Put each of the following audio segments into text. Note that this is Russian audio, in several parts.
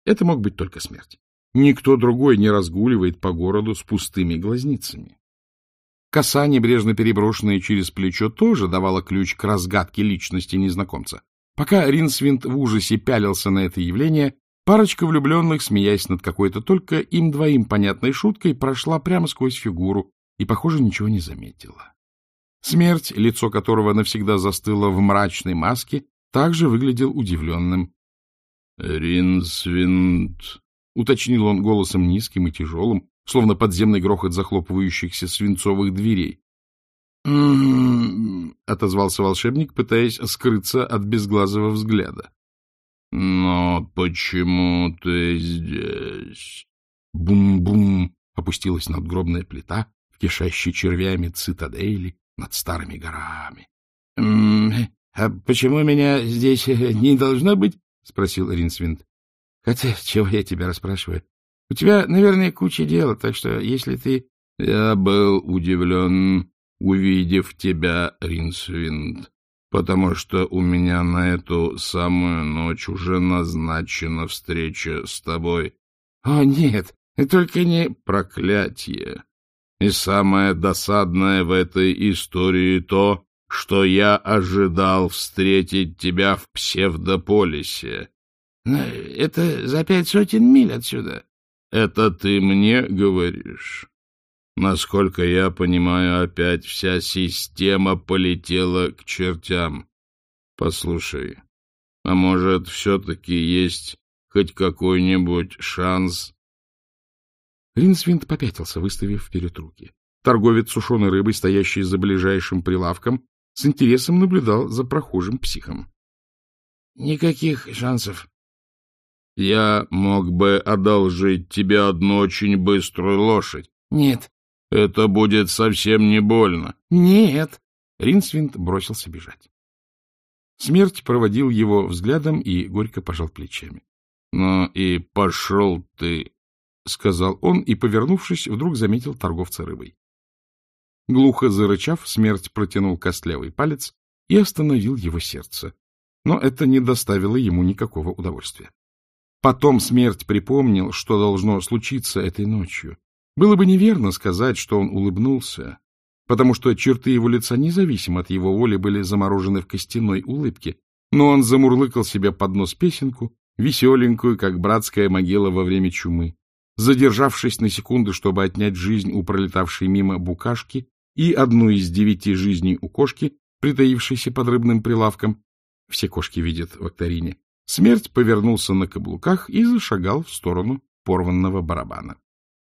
Это мог быть только смерть. Никто другой не разгуливает по городу с пустыми глазницами. Коса, небрежно переброшенная через плечо, тоже давала ключ к разгадке личности незнакомца. Пока Ринсвинд в ужасе пялился на это явление, парочка влюбленных, смеясь над какой-то только им двоим понятной шуткой, прошла прямо сквозь фигуру и, похоже, ничего не заметила. Смерть, лицо которого навсегда застыло в мрачной маске, также выглядел удивленным. — Ринсвинд, — уточнил он голосом низким и тяжелым, словно подземный грохот захлопывающихся свинцовых дверей. — отозвался волшебник, пытаясь скрыться от безглазого взгляда. — Но почему ты здесь? Бум-бум! Опустилась надгробная плита в кишащей червями цитадели над старыми горами. — А почему меня здесь не должно быть? — спросил Ринсвинд. — Хотя, чего я тебя расспрашиваю? У тебя, наверное, куча дела, так что если ты... — Я был удивлен, увидев тебя, Ринсвинд, потому что у меня на эту самую ночь уже назначена встреча с тобой. — О, нет, только не... — Проклятие! И самое досадное в этой истории то, что я ожидал встретить тебя в Псевдополисе. — Но это за 500 миль отсюда. — Это ты мне говоришь? Насколько я понимаю, опять вся система полетела к чертям. Послушай, а может, все-таки есть хоть какой-нибудь шанс? Ринсвинд попятился, выставив вперед руки. Торговец сушеной рыбой, стоящий за ближайшим прилавком, с интересом наблюдал за прохожим психом. — Никаких шансов. — Я мог бы одолжить тебе одну очень быструю лошадь. — Нет. — Это будет совсем не больно. — Нет. Ринсвинд бросился бежать. Смерть проводил его взглядом и горько пожал плечами. — Ну и пошел ты, — сказал он и, повернувшись, вдруг заметил торговца рыбой. Глухо зарычав, смерть протянул костлявый палец и остановил его сердце. Но это не доставило ему никакого удовольствия. Потом смерть припомнил, что должно случиться этой ночью. Было бы неверно сказать, что он улыбнулся, потому что черты его лица, независимо от его воли, были заморожены в костяной улыбке, но он замурлыкал себе под нос песенку, веселенькую, как братская могила во время чумы. Задержавшись на секунду, чтобы отнять жизнь у пролетавшей мимо букашки и одну из 9 жизней у кошки, притаившейся под рыбным прилавком, все кошки видят в акторине, смерть повернулся на каблуках и зашагал в сторону порванного барабана.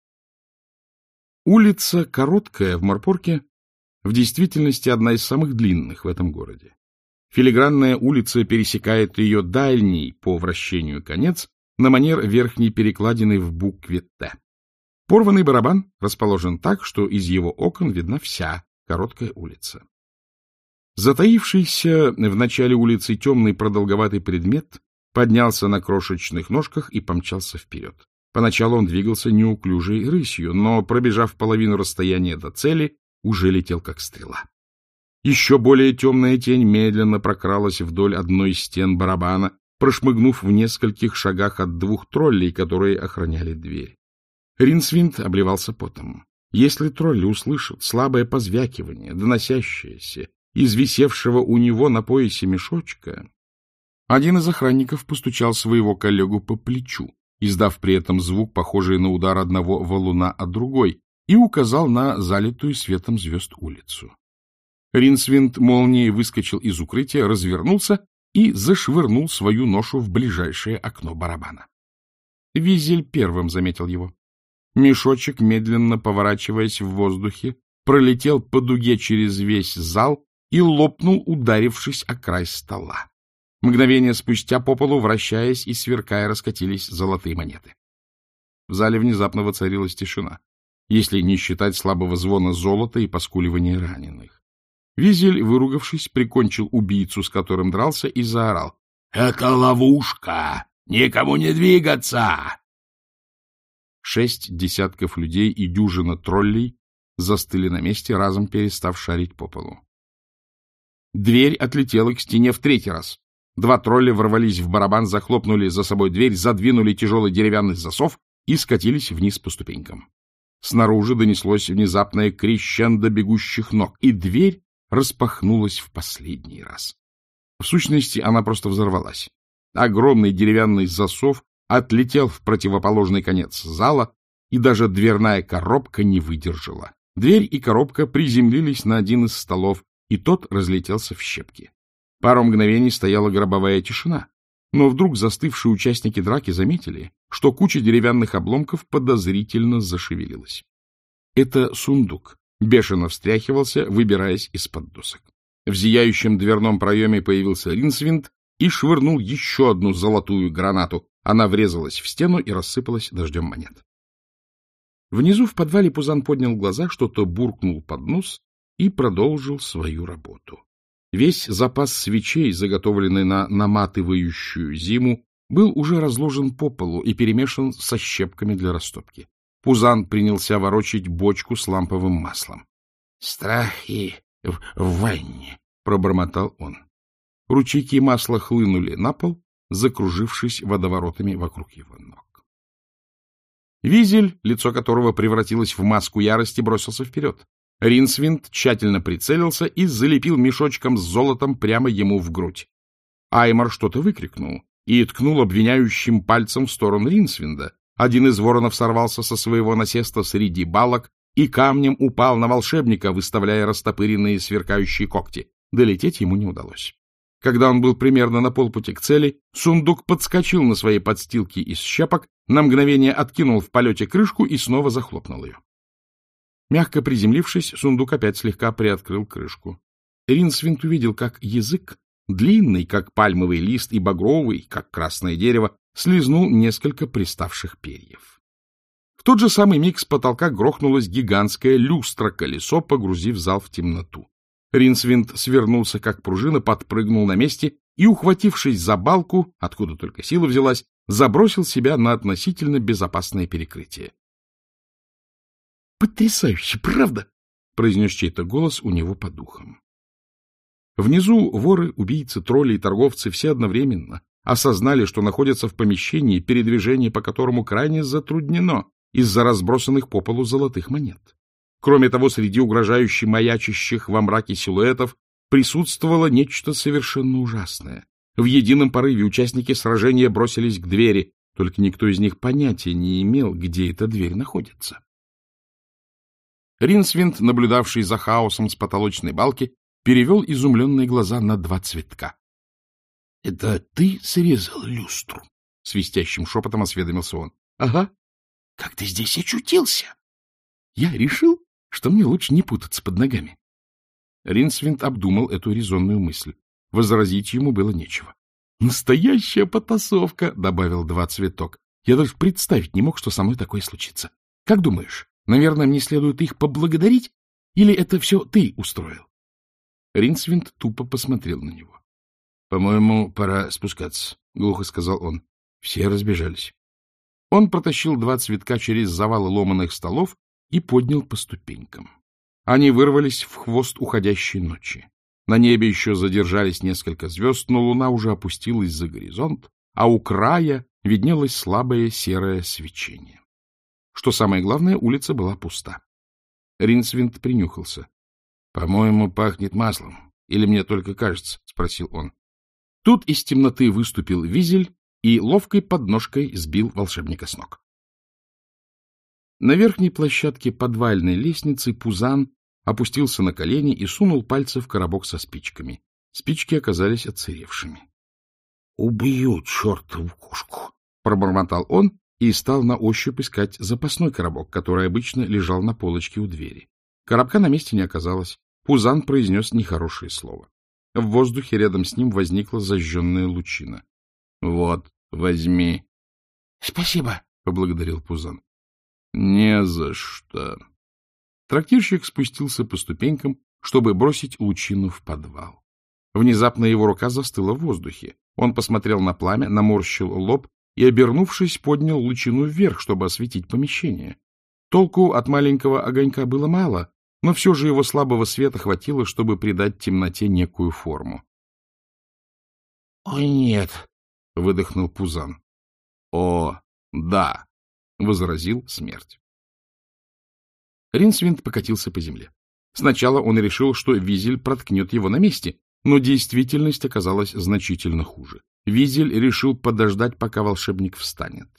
Улица Короткая в Морпорке в действительности одна из самых длинных в этом городе. Филигранная улица пересекает ее дальний по вращению конец на манер верхней перекладины в букве «Т». Порванный барабан расположен так, что из его окон видна вся Короткая улица. Затаившийся в начале улицы темный продолговатый предмет поднялся на крошечных ножках и помчался вперед. Поначалу он двигался неуклюжей рысью, но, пробежав половину расстояния до цели, уже летел как стрела. Еще более темная тень медленно прокралась вдоль одной из стен барабана, прошмыгнув в нескольких шагах от 2 троллей, которые охраняли дверь. Ринсвинд обливался потом. Если тролли услышат слабое позвякивание, доносящееся из висевшего у него на поясе мешочка... Один из охранников постучал своего коллегу по плечу, издав при этом звук, похожий на удар одного валуна от другой, и указал на залитую светом звезд улицу. Ринсвинд молнией выскочил из укрытия, развернулся и зашвырнул свою ношу в ближайшее окно барабана. Визель первым заметил его. Мешочек, медленно поворачиваясь в воздухе, пролетел по дуге через весь зал и лопнул, ударившись о край стола. Мгновение спустя по полу, вращаясь и сверкая, раскатились золотые монеты. В зале внезапно воцарилась тишина, если не считать слабого звона золота и поскуливания раненых. Визель, выругавшись, прикончил убийцу, с которым дрался, и заорал: — Это ловушка! Никому не двигаться! 6 десятков людей и дюжина троллей застыли на месте, разом перестав шарить по полу. Дверь отлетела к стене в 3-й раз. Два тролля ворвались в барабан, захлопнули за собой дверь, задвинули тяжелый деревянный засов и скатились вниз по ступенькам. Снаружи донеслось внезапное крещендо бегущих ног, и дверь распахнулась в последний раз. В сущности, она просто взорвалась. Огромный деревянный засов отлетел в противоположный конец зала, и даже дверная коробка не выдержала. Дверь и коробка приземлились на один из столов, и тот разлетелся в щепки. Пару мгновений стояла гробовая тишина, но вдруг застывшие участники драки заметили, что куча деревянных обломков подозрительно зашевелилась. Это сундук бешено встряхивался, выбираясь из-под досок. В зияющем дверном проеме появился Ринсвинд и швырнул еще одну золотую гранату. Она врезалась в стену и рассыпалась дождем монет. Внизу в подвале Пузан поднял глаза, что-то буркнул под нос и продолжил свою работу. Весь запас свечей, заготовленный на наматывающую зиму, был уже разложен по полу и перемешан со щепками для растопки. Пузан принялся ворочать бочку с ламповым маслом. — Страхи в ванне, — пробормотал он. Ручейки масла хлынули на пол, закружившись водоворотами вокруг его ног. Визель, лицо которого превратилось в маску ярости, бросился вперед. Ринсвинд тщательно прицелился и залепил мешочком с золотом прямо ему в грудь. Аймар что-то выкрикнул и ткнул обвиняющим пальцем в сторону Ринсвинда. Один из воронов сорвался со своего насеста среди балок и камнем упал на волшебника, выставляя растопыренные сверкающие когти. Долететь ему не удалось. Когда он был примерно на полпути к цели, сундук подскочил на своей подстилке из щепок, на мгновение откинул в полете крышку и снова захлопнул ее. Мягко приземлившись, сундук опять слегка приоткрыл крышку. Ринсвинд увидел, как язык, длинный, как пальмовый лист, и багровый, как красное дерево, слизнул несколько приставших перьев. В тот же самый миг с потолка грохнулось гигантское люстра-колесо, погрузив зал в темноту. Ринсвинд свернулся, как пружина, подпрыгнул на месте и, ухватившись за балку, откуда только сила взялась, забросил себя на относительно безопасное перекрытие. — Потрясающе, правда? — произнес чей-то голос у него по духам. Внизу воры, убийцы, тролли и торговцы все одновременно осознали, что находятся в помещении, передвижение по которому крайне затруднено из-за разбросанных по полу золотых монет. Кроме того, среди угрожающе маячащих во мраке силуэтов присутствовало нечто совершенно ужасное. В едином порыве участники сражения бросились к двери, только никто из них понятия не имел, где эта дверь находится. Ринсвинд, наблюдавший за хаосом с потолочной балки, перевел изумленные глаза на два цветка. — Это ты срезал люстру? — свистящим шепотом осведомился он. — Ага. — Как ты здесь очутился? — Я решил, что мне лучше не путаться под ногами. Ринсвинд обдумал эту резонную мысль. Возразить ему было нечего. — Настоящая потасовка, — добавил два цветок. — Я даже представить не мог, что со мной такое случится. Как думаешь, наверное, мне следует их поблагодарить? Или это все ты устроил? Ринсвинд тупо посмотрел на него. — По-моему, пора спускаться, — глухо сказал он. Все разбежались. Он протащил два цветка через завалы ломаных столов и поднял по ступенькам. Они вырвались в хвост уходящей ночи. На небе еще задержались несколько звезд, но луна уже опустилась за горизонт, а у края виднелось слабое серое свечение. Что самое главное, улица была пуста. Ринсвинд принюхался. — По-моему, пахнет маслом. Или мне только кажется? — спросил он. Тут из темноты выступил Визель и ловкой подножкой сбил волшебника с ног. На верхней площадке подвальной лестницы Пузан опустился на колени и сунул пальцы в коробок со спичками. Спички оказались отсыревшими. — Убьют чертову кошку! — пробормотал он и стал на ощупь искать запасной коробок, который обычно лежал на полочке у двери. Коробка на месте не оказалось. Пузан произнес нехорошее слово. В воздухе рядом с ним возникла зажженная лучина. — Вот, возьми. — Спасибо, — поблагодарил Пузан. — Не за что. Трактирщик спустился по ступенькам, чтобы бросить лучину в подвал. Внезапно его рука застыла в воздухе. Он посмотрел на пламя, наморщил лоб и, обернувшись, поднял лучину вверх, чтобы осветить помещение. Толку от маленького огонька было мало, но все же его слабого света хватило, чтобы придать темноте некую форму. — О, нет, — выдохнул Пузан. — О, да, — возразил Смерть. Ринсвинд покатился по земле. Сначала он решил, что Визель проткнет его на месте, но действительность оказалась значительно хуже. Визель решил подождать, пока волшебник встанет.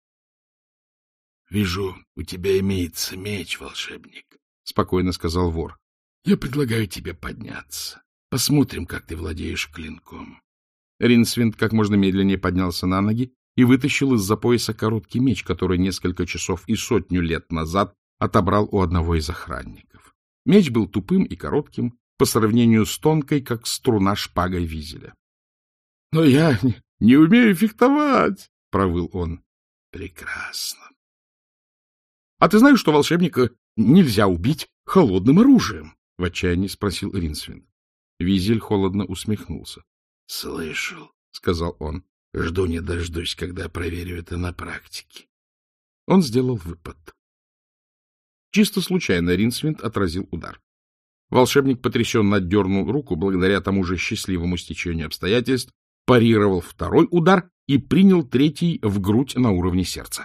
— Вижу, у тебя имеется меч, волшебник, — спокойно сказал вор. — Я предлагаю тебе подняться. Посмотрим, как ты владеешь клинком. Ринсвинд как можно медленнее поднялся на ноги и вытащил из-за пояса короткий меч, который несколько часов и 100 лет назад отобрал у одного из охранников. Меч был тупым и коротким по сравнению с тонкой, как струна, шпагой Визеля. — Но я не умею фехтовать, — провыл он. — Прекрасно. — А ты знаешь, что волшебника нельзя убить холодным оружием? — в отчаянии спросил Ринсвинд. Визель холодно усмехнулся. — Слышал, — сказал он. — Жду не дождусь, когда проверю это на практике. Он сделал выпад. Чисто случайно Ринсвинд отразил удар. Волшебник потрясенно отдернул руку, благодаря тому же счастливому стечению обстоятельств, парировал второй удар и принял третий в грудь на уровне сердца.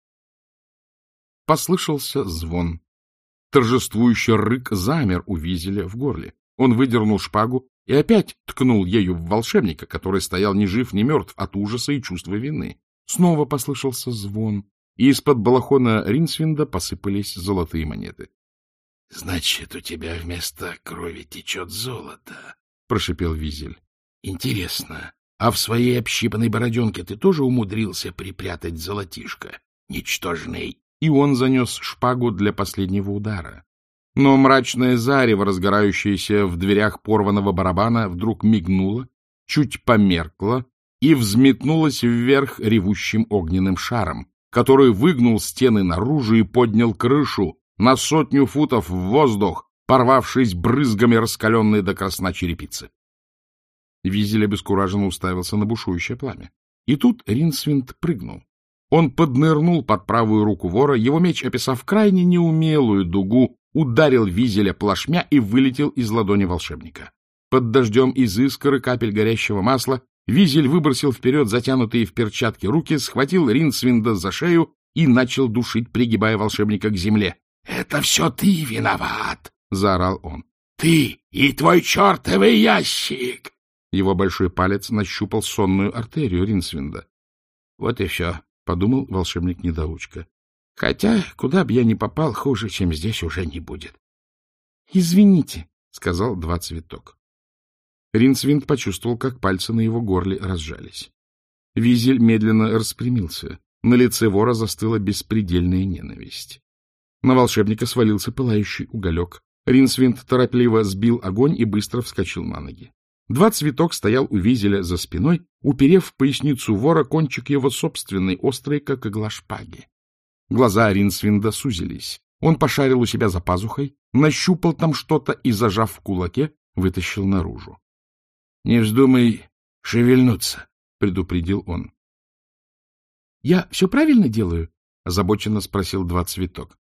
Послышался звон. Торжествующий рык замер у Визеля в горле. Он выдернул шпагу и опять ткнул ею в волшебника, который стоял ни жив, ни мертв от ужаса и чувства вины. Снова послышался звон, и из-под балахона Ринсвинда посыпались золотые монеты. — Значит, у тебя вместо крови течет золото, — прошипел Визель. — Интересно, а в своей общипанной бороденке ты тоже умудрился припрятать золотишко, ничтожный? И он занес шпагу для последнего удара. Но мрачное зарево, разгорающееся в дверях порванного барабана, вдруг мигнуло, чуть померкло и взметнулось вверх ревущим огненным шаром, который выгнул стены наружу и поднял крышу на 100 футов в воздух, порвавшись брызгами раскаленной до красна черепицы. Визель обескураженно уставился на бушующее пламя. И тут Ринсвинд прыгнул. Он поднырнул под правую руку вора, его меч, описав крайне неумелую дугу, ударил Визеля плашмя и вылетел из ладони волшебника. Под дождем из искр и капель горящего масла Визель выбросил вперед затянутые в перчатки руки, схватил Ринсвинда за шею и начал душить, пригибая волшебника к земле. — Это все ты виноват! — заорал он. — Ты и твой чертовый ящик! Его большой палец нащупал сонную артерию Ринсвинда. — Вот и все, — подумал волшебник-недоучка. — Хотя, куда бы я ни попал, хуже, чем здесь, уже не будет. — Извините, — сказал Два Цветок. Ринсвинд почувствовал, как пальцы на его горле разжались. Визель медленно распрямился. На лице вора застыла беспредельная ненависть. На волшебника свалился пылающий уголек. Ринсвинд торопливо сбил огонь и быстро вскочил на ноги. Два Цветок стоял у Визеля за спиной, уперев в поясницу вора кончик его собственной, острой, как игла, шпаги. Глаза Ринсвинда сузились. Он пошарил у себя за пазухой, нащупал там что-то и, зажав в кулаке, вытащил наружу. — Не вздумай шевельнуться, — предупредил он. — Я все правильно делаю? — озабоченно спросил Два Цветок.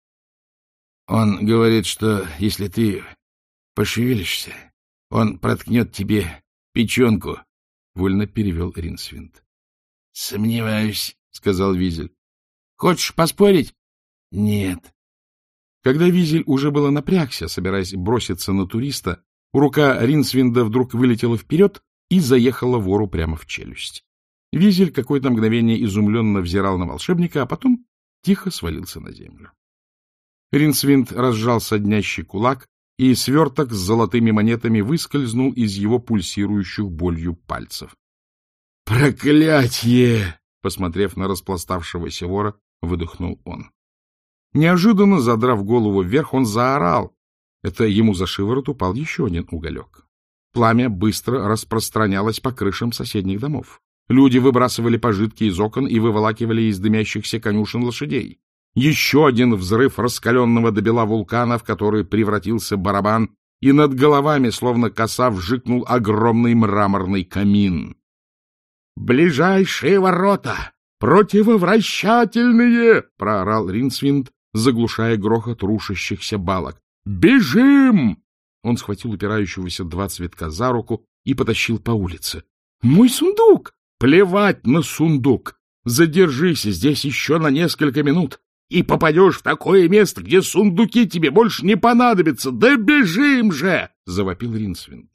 — Он говорит, что если ты пошевелишься, он проткнет тебе печенку, — вольно перевел Ринсвинд. — Сомневаюсь, — сказал Визель. — Хочешь поспорить? — Нет. Когда Визель уже было напрягся, собираясь броситься на туриста, рука Ринсвинда вдруг вылетела вперед и заехала вору прямо в челюсть. Визель какое-то мгновение изумленно взирал на волшебника, а потом тихо свалился на землю. Ринсвинд разжал соднящий кулак, и сверток с золотыми монетами выскользнул из его пульсирующих болью пальцев. «Проклятье!» — посмотрев на распластавшегося вора, выдохнул он. Неожиданно, задрав голову вверх, он заорал. Это ему за шиворот упал еще один уголек. Пламя быстро распространялось по крышам соседних домов. Люди выбрасывали пожитки из окон и выволакивали из дымящихся конюшен лошадей. Еще один взрыв раскаленного до бела вулкана, в который превратился барабан, и над головами, словно коса, вжикнул огромный мраморный камин. «Ближайшие ворота! Противовращательные!» — проорал Ринсвинд, заглушая грохот рушащихся балок. «Бежим!» Он схватил упирающегося Два Цветка за руку и потащил по улице. Мой сундук! Плевать на сундук! Задержись здесь еще на несколько минут, и попадешь в такое место, где сундуки тебе больше не понадобятся. Да бежим же! — завопил Ринсвинд.